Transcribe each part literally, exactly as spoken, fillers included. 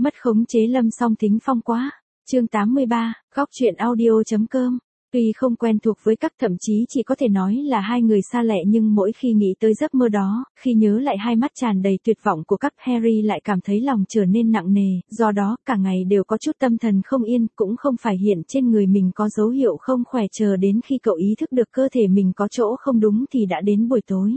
Mất khống chế Lâm Song Thính Phong quá. Chương tám mươi ba, góc truyện audio.com. Tuy không quen thuộc với các, thậm chí chỉ có thể nói là hai người xa lạ, nhưng mỗi khi nghĩ tới giấc mơ đó, khi nhớ lại hai mắt tràn đầy tuyệt vọng của các, Harry lại cảm thấy lòng trở nên nặng nề, do đó cả ngày đều có chút tâm thần không yên, cũng không phải hiện trên người mình có dấu hiệu không khỏe, chờ đến khi cậu ý thức được cơ thể mình có chỗ không đúng thì đã đến buổi tối.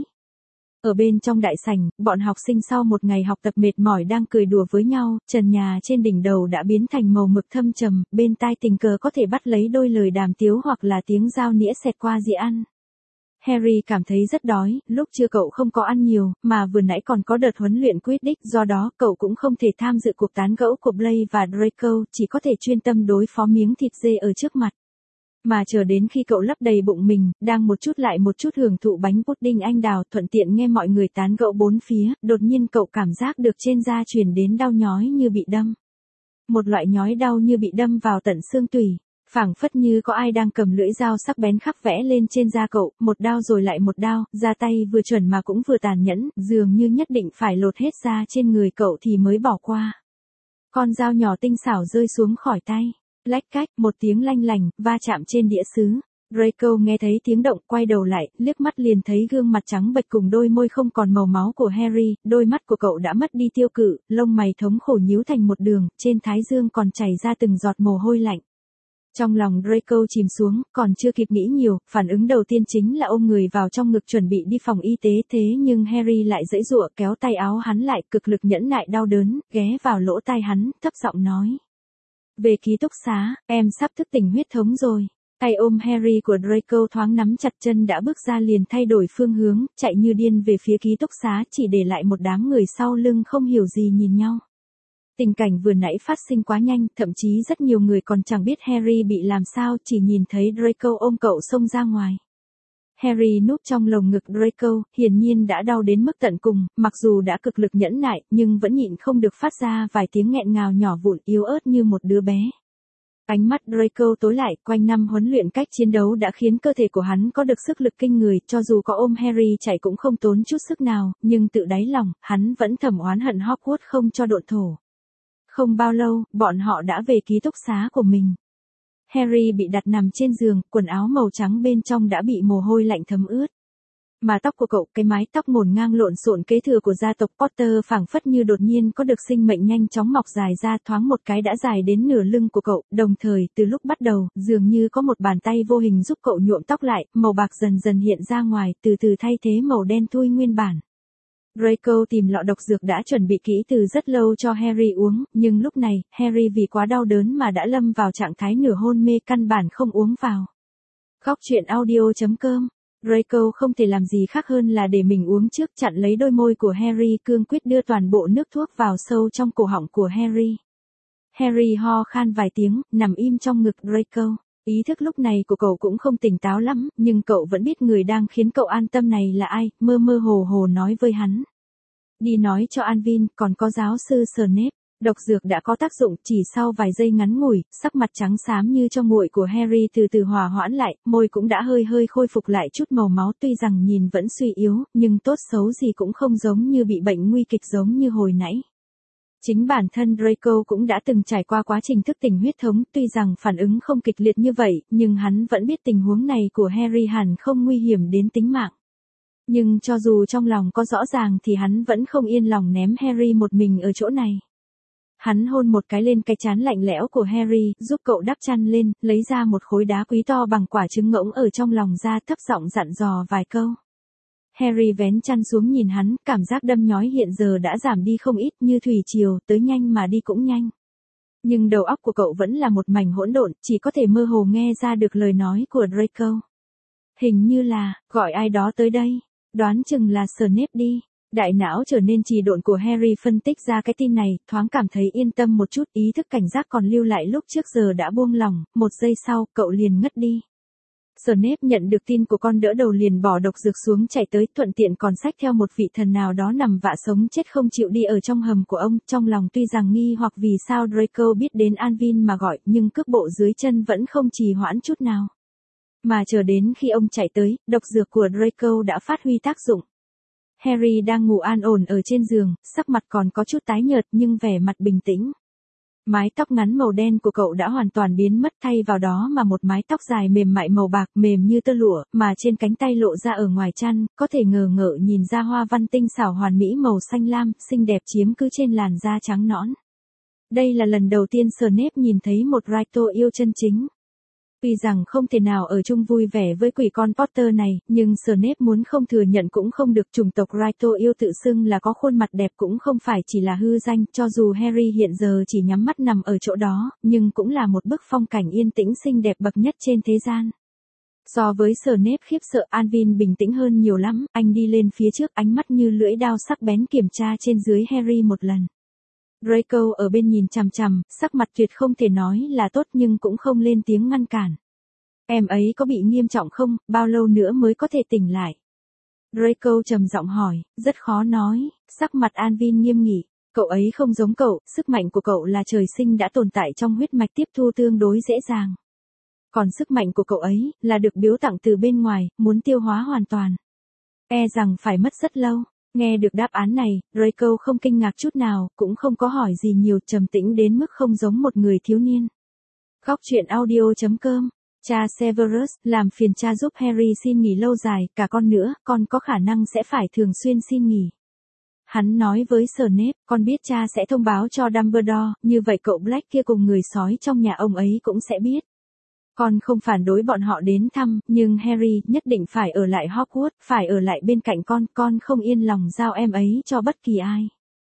Ở bên trong đại sảnh, bọn học sinh sau một ngày học tập mệt mỏi đang cười đùa với nhau, trần nhà trên đỉnh đầu đã biến thành màu mực thâm trầm, bên tai tình cờ có thể bắt lấy đôi lời đàm tiếu hoặc là tiếng dao nĩa xẹt qua dĩa ăn. Harry cảm thấy rất đói, lúc trưa cậu không có ăn nhiều, mà vừa nãy còn có đợt huấn luyện Quidditch, do đó cậu cũng không thể tham dự cuộc tán gẫu của Blaise và Draco, chỉ có thể chuyên tâm đối phó miếng thịt dê ở trước mặt. Mà chờ đến khi cậu lấp đầy bụng mình, đang một chút lại một chút hưởng thụ bánh pudding anh đào, thuận tiện nghe mọi người tán gẫu bốn phía, đột nhiên cậu cảm giác được trên da truyền đến đau nhói như bị đâm. Một loại nhói đau như bị đâm vào tận xương tủy, phảng phất như có ai đang cầm lưỡi dao sắc bén khắc vẽ lên trên da cậu, một đao rồi lại một đao, ra tay vừa chuẩn mà cũng vừa tàn nhẫn, dường như nhất định phải lột hết da trên người cậu thì mới bỏ qua. Con dao nhỏ tinh xảo rơi xuống khỏi tay. Lách cách, một tiếng lanh lành, va chạm trên đĩa sứ. Draco nghe thấy tiếng động, quay đầu lại, liếc mắt liền thấy gương mặt trắng bệch cùng đôi môi không còn màu máu của Harry, đôi mắt của cậu đã mất đi tiêu cự, lông mày thống khổ nhíu thành một đường, trên thái dương còn chảy ra từng giọt mồ hôi lạnh. Trong lòng Draco chìm xuống, còn chưa kịp nghĩ nhiều, phản ứng đầu tiên chính là ôm người vào trong ngực chuẩn bị đi phòng y tế, thế nhưng Harry lại giãy giụa kéo tay áo hắn lại, cực lực nhẫn nại đau đớn, ghé vào lỗ tai hắn, thấp giọng nói. Về ký túc xá, em sắp thức tỉnh huyết thống rồi. Tay ôm Harry của Draco thoáng nắm chặt, chân đã bước ra liền thay đổi phương hướng, chạy như điên về phía ký túc xá, chỉ để lại một đám người sau lưng không hiểu gì nhìn nhau. Tình cảnh vừa nãy phát sinh quá nhanh, thậm chí rất nhiều người còn chẳng biết Harry bị làm sao, chỉ nhìn thấy Draco ôm cậu xông ra ngoài. Harry núp trong lồng ngực Draco, hiển nhiên đã đau đến mức tận cùng, mặc dù đã cực lực nhẫn nại, nhưng vẫn nhịn không được phát ra vài tiếng nghẹn ngào nhỏ vụn, yếu ớt như một đứa bé. Ánh mắt Draco tối lại, quanh năm huấn luyện cách chiến đấu đã khiến cơ thể của hắn có được sức lực kinh người, cho dù có ôm Harry chạy cũng không tốn chút sức nào, nhưng tự đáy lòng, hắn vẫn thầm oán hận Hogwarts không cho độn thổ. Không bao lâu, bọn họ đã về ký túc xá của mình. Harry bị đặt nằm trên giường, quần áo màu trắng bên trong đã bị mồ hôi lạnh thấm ướt. Mà tóc của cậu, cái mái tóc ngổn ngang lộn xộn kế thừa của gia tộc Potter phảng phất như đột nhiên có được sinh mệnh nhanh chóng mọc dài ra, thoáng một cái đã dài đến nửa lưng của cậu, đồng thời từ lúc bắt đầu, dường như có một bàn tay vô hình giúp cậu nhuộm tóc lại, màu bạc dần dần hiện ra ngoài, từ từ thay thế màu đen thui nguyên bản. Draco tìm lọ độc dược đã chuẩn bị kỹ từ rất lâu cho Harry uống, nhưng lúc này, Harry vì quá đau đớn mà đã lâm vào trạng thái nửa hôn mê, căn bản không uống vào. Góc truyện audio.com. Draco không thể làm gì khác hơn là để mình uống trước, chặn lấy đôi môi của Harry, cương quyết đưa toàn bộ nước thuốc vào sâu trong cổ họng của Harry. Harry ho khan vài tiếng, nằm im trong ngực Draco. Ý thức lúc này của cậu cũng không tỉnh táo lắm, nhưng cậu vẫn biết người đang khiến cậu an tâm này là ai, mơ mơ hồ hồ nói với hắn. Đi nói cho Alvin, còn có giáo sư Snape. Độc dược đã có tác dụng, chỉ sau vài giây ngắn ngủi, sắc mặt trắng xám như cho nguội của Harry từ từ hòa hoãn lại, môi cũng đã hơi hơi khôi phục lại chút màu máu, tuy rằng nhìn vẫn suy yếu, nhưng tốt xấu gì cũng không giống như bị bệnh nguy kịch giống như hồi nãy. Chính bản thân Draco cũng đã từng trải qua quá trình thức tỉnh huyết thống, tuy rằng phản ứng không kịch liệt như vậy, nhưng hắn vẫn biết tình huống này của Harry hẳn không nguy hiểm đến tính mạng. Nhưng cho dù trong lòng có rõ ràng thì hắn vẫn không yên lòng ném Harry một mình ở chỗ này. Hắn hôn một cái lên cái trán lạnh lẽo của Harry, giúp cậu đắp chăn lên, lấy ra một khối đá quý to bằng quả trứng ngỗng ở trong lòng ra, thấp giọng dặn dò vài câu. Harry vén chăn xuống nhìn hắn, cảm giác đâm nhói hiện giờ đã giảm đi không ít, như thủy triều, tới nhanh mà đi cũng nhanh. Nhưng đầu óc của cậu vẫn là một mảnh hỗn độn, chỉ có thể mơ hồ nghe ra được lời nói của Draco. Hình như là, gọi ai đó tới đây, đoán chừng là Snape đi. Đại não trở nên trì độn của Harry phân tích ra cái tin này, thoáng cảm thấy yên tâm một chút, ý thức cảnh giác còn lưu lại lúc trước giờ đã buông lỏng, một giây sau, cậu liền ngất đi. Snape nhận được tin của con đỡ đầu liền bỏ độc dược xuống chạy tới, thuận tiện còn xách theo một vị thần nào đó nằm vạ sống chết không chịu đi ở trong hầm của ông, trong lòng tuy rằng nghi hoặc vì sao Draco biết đến Alvin mà gọi, nhưng cước bộ dưới chân vẫn không trì hoãn chút nào. Mà chờ đến khi ông chạy tới, độc dược của Draco đã phát huy tác dụng. Harry đang ngủ an ổn ở trên giường, sắc mặt còn có chút tái nhợt nhưng vẻ mặt bình tĩnh. Mái tóc ngắn màu đen của cậu đã hoàn toàn biến mất, thay vào đó mà một mái tóc dài mềm mại màu bạc, mềm như tơ lụa, mà trên cánh tay lộ ra ở ngoài chăn, có thể ngờ ngợ nhìn ra hoa văn tinh xảo hoàn mỹ màu xanh lam, xinh đẹp chiếm cứ trên làn da trắng nõn. Đây là lần đầu tiên Snape nhìn thấy một Draco yêu chân chính. Tuy rằng không thể nào ở chung vui vẻ với quỷ con Potter này, nhưng Snape muốn không thừa nhận cũng không được, chủng tộc Draco yêu tự xưng là có khuôn mặt đẹp cũng không phải chỉ là hư danh, cho dù Harry hiện giờ chỉ nhắm mắt nằm ở chỗ đó, nhưng cũng là một bức phong cảnh yên tĩnh xinh đẹp bậc nhất trên thế gian. So với Snape khiếp sợ, Alvin bình tĩnh hơn nhiều lắm, anh đi lên phía trước, ánh mắt như lưỡi dao sắc bén kiểm tra trên dưới Harry một lần. Draco ở bên nhìn chằm chằm, sắc mặt tuyệt không thể nói là tốt nhưng cũng không lên tiếng ngăn cản. Em ấy có bị nghiêm trọng không, bao lâu nữa mới có thể tỉnh lại? Draco trầm giọng hỏi, rất khó nói, sắc mặt Alvin nghiêm nghị. Cậu ấy không giống cậu, sức mạnh của cậu là trời sinh đã tồn tại trong huyết mạch tiếp thu tương đối dễ dàng. Còn sức mạnh của cậu ấy, là được biếu tặng từ bên ngoài, muốn tiêu hóa hoàn toàn. E rằng phải mất rất lâu. Nghe được đáp án này, Draco không kinh ngạc chút nào, cũng không có hỏi gì nhiều, trầm tĩnh đến mức không giống một người thiếu niên. Góc truyện audio chấm com. Cha Severus, làm phiền cha giúp Harry xin nghỉ lâu dài, cả con nữa, con có khả năng sẽ phải thường xuyên xin nghỉ. Hắn nói với Snape, con biết cha sẽ thông báo cho Dumbledore, như vậy cậu Black kia cùng người sói trong nhà ông ấy cũng sẽ biết. Con không phản đối bọn họ đến thăm, nhưng Harry nhất định phải ở lại Hogwarts, phải ở lại bên cạnh con, con không yên lòng giao em ấy cho bất kỳ ai.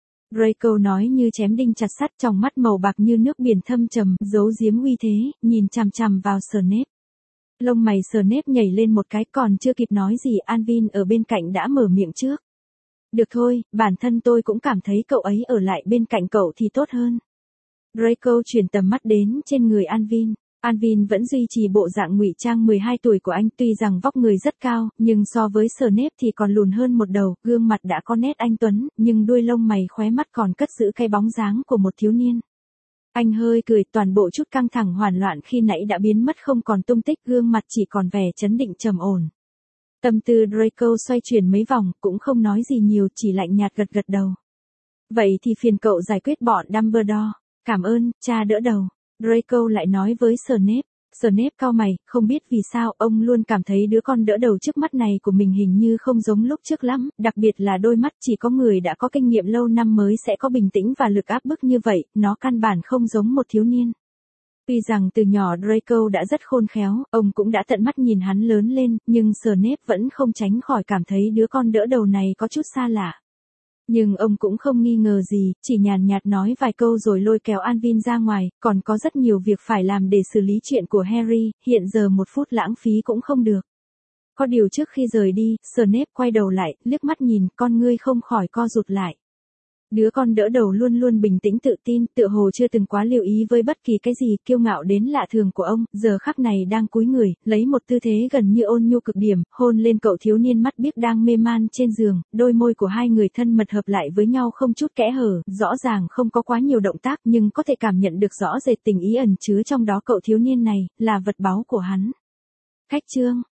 Draco nói như chém đinh chặt sắt, trong mắt màu bạc như nước biển thâm trầm, giấu giếm uy thế, nhìn chằm chằm vào Snape. Lông mày Snape nhảy lên một cái, còn chưa kịp nói gì Alvin ở bên cạnh đã mở miệng trước. Được thôi, bản thân tôi cũng cảm thấy cậu ấy ở lại bên cạnh cậu thì tốt hơn. Draco chuyển tầm mắt đến trên người Alvin. Alvin vẫn duy trì bộ dạng ngụy trang mười hai tuổi của anh, tuy rằng vóc người rất cao, nhưng so với Snape thì còn lùn hơn một đầu, gương mặt đã có nét anh tuấn, nhưng đuôi lông mày khóe mắt còn cất giữ cái bóng dáng của một thiếu niên. Anh hơi cười, toàn bộ chút căng thẳng hoảng loạn khi nãy đã biến mất không còn tung tích, gương mặt chỉ còn vẻ trấn định trầm ổn. Tâm tư Draco xoay chuyển mấy vòng, cũng không nói gì nhiều, chỉ lạnh nhạt gật gật đầu. Vậy thì phiền cậu giải quyết bọn Dumbledore. Cảm ơn, cha đỡ đầu. Draco lại nói với Snape. Snape cau mày, không biết vì sao ông luôn cảm thấy đứa con đỡ đầu trước mắt này của mình hình như không giống lúc trước lắm, đặc biệt là đôi mắt, chỉ có người đã có kinh nghiệm lâu năm mới sẽ có bình tĩnh và lực áp bức như vậy, nó căn bản không giống một thiếu niên. Tuy rằng từ nhỏ Draco đã rất khôn khéo, ông cũng đã tận mắt nhìn hắn lớn lên, nhưng Snape vẫn không tránh khỏi cảm thấy đứa con đỡ đầu này có chút xa lạ. Nhưng ông cũng không nghi ngờ gì, chỉ nhàn nhạt nói vài câu rồi lôi kéo Alvin ra ngoài, còn có rất nhiều việc phải làm để xử lý chuyện của Harry, hiện giờ một phút lãng phí cũng không được. Có điều trước khi rời đi, Snape quay đầu lại, liếc mắt nhìn, con ngươi không khỏi co rụt lại. Đứa con đỡ đầu luôn luôn bình tĩnh tự tin, tựa hồ chưa từng quá lưu ý với bất kỳ cái gì, kiêu ngạo đến lạ thường của ông, giờ khắc này đang cúi người, lấy một tư thế gần như ôn nhu cực điểm, hôn lên cậu thiếu niên mắt biếc đang mê man trên giường, đôi môi của hai người thân mật hợp lại với nhau không chút kẽ hở, rõ ràng không có quá nhiều động tác nhưng có thể cảm nhận được rõ rệt tình ý ẩn chứa trong đó, cậu thiếu niên này, là vật báu của hắn. Khách chương.